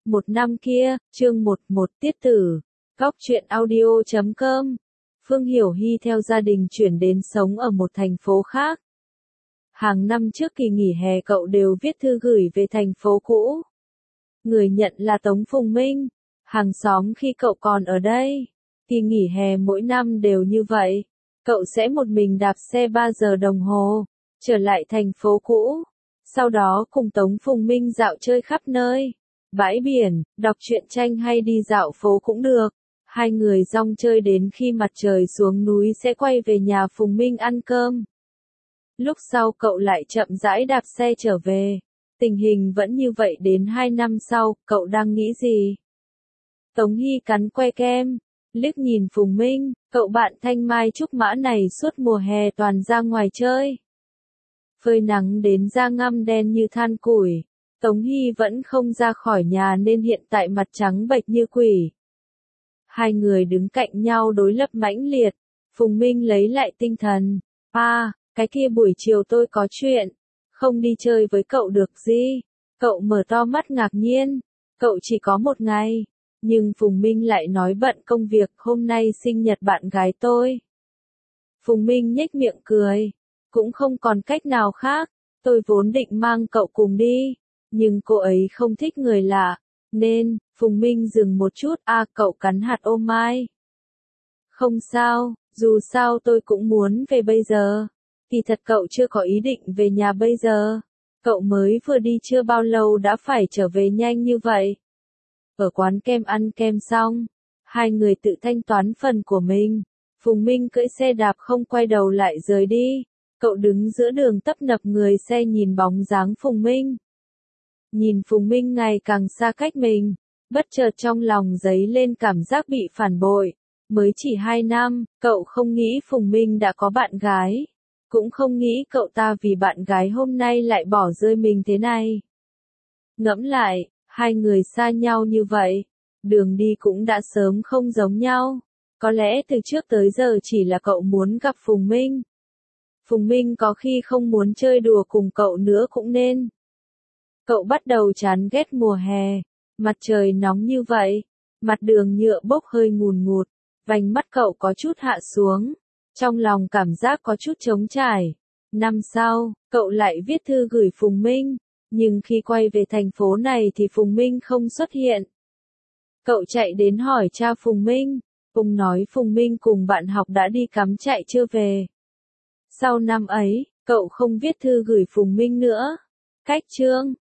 Một năm kia, chương 11 tiết tử. Góc truyện audio.com. Phương Hiểu Hy theo gia đình chuyển đến sống ở một thành phố khác. Hàng năm trước kỳ nghỉ hè cậu đều viết thư gửi về thành phố cũ. Người nhận là Tống Phùng Minh, hàng xóm khi cậu còn ở đây. Kỳ nghỉ hè mỗi năm đều như vậy. Cậu sẽ một mình đạp xe 3 giờ đồng hồ, trở lại thành phố cũ. Sau đó cùng Tống Phùng Minh dạo chơi khắp nơi. Bãi biển, đọc truyện tranh hay đi dạo phố cũng được. Hai người rong chơi đến khi mặt trời xuống núi sẽ quay về nhà Phùng Minh ăn cơm. Lúc sau cậu lại chậm rãi đạp xe trở về. Tình hình vẫn như vậy đến 2 năm sau, cậu đang nghĩ gì? Tống Hy cắn que kem, liếc nhìn Phùng Minh, cậu bạn thanh mai trúc mã này suốt mùa hè toàn ra ngoài chơi. Phơi nắng đến da ngăm đen như than củi. Tống Hy vẫn không ra khỏi nhà nên hiện tại mặt trắng bệch như quỷ. Hai người đứng cạnh nhau đối lập mãnh liệt. Phùng Minh lấy lại tinh thần. Cái kia buổi chiều tôi có chuyện. Không đi chơi với cậu được gì? Cậu mở to mắt ngạc nhiên. Cậu chỉ có một ngày. Nhưng Phùng Minh lại nói bận công việc, hôm nay sinh nhật bạn gái tôi. Phùng Minh nhếch miệng cười. Cũng không còn cách nào khác. Tôi vốn định mang cậu cùng đi. Nhưng cô ấy không thích người lạ. Nên, Phùng Minh dừng một chút. Cậu cắn hạt ô mai. Không sao, dù sao tôi cũng muốn về bây giờ. Kỳ thật cậu chưa có ý định về nhà bây giờ. Cậu mới vừa đi chưa bao lâu đã phải trở về nhanh như vậy. Ở quán kem ăn kem xong, hai người tự thanh toán phần của mình. Phùng Minh cưỡi xe đạp không quay đầu lại rời đi. Cậu đứng giữa đường tấp nập người xe nhìn bóng dáng Phùng Minh. Nhìn Phùng Minh ngày càng xa cách mình, bất chợt trong lòng dấy lên cảm giác bị phản bội. Mới chỉ 2 năm, cậu không nghĩ Phùng Minh đã có bạn gái. Cũng không nghĩ cậu ta vì bạn gái hôm nay lại bỏ rơi mình thế này. Ngẫm lại, hai người xa nhau như vậy, đường đi cũng đã sớm không giống nhau. Có lẽ từ trước tới giờ chỉ là cậu muốn gặp Phùng Minh. Phùng Minh có khi không muốn chơi đùa cùng cậu nữa cũng nên. Cậu bắt đầu chán ghét mùa hè, mặt trời nóng như vậy, mặt đường nhựa bốc hơi ngùn ngụt, vành mắt cậu có chút hạ xuống, trong lòng cảm giác có chút trống trải. Năm sau, cậu lại viết thư gửi Phùng Minh, nhưng khi quay về thành phố này thì Phùng Minh không xuất hiện. Cậu chạy đến hỏi cha Phùng Minh, Phùng nói Phùng Minh cùng bạn học đã đi cắm trại chưa về. Sau năm ấy, cậu không viết thư gửi Phùng Minh nữa. Cách chương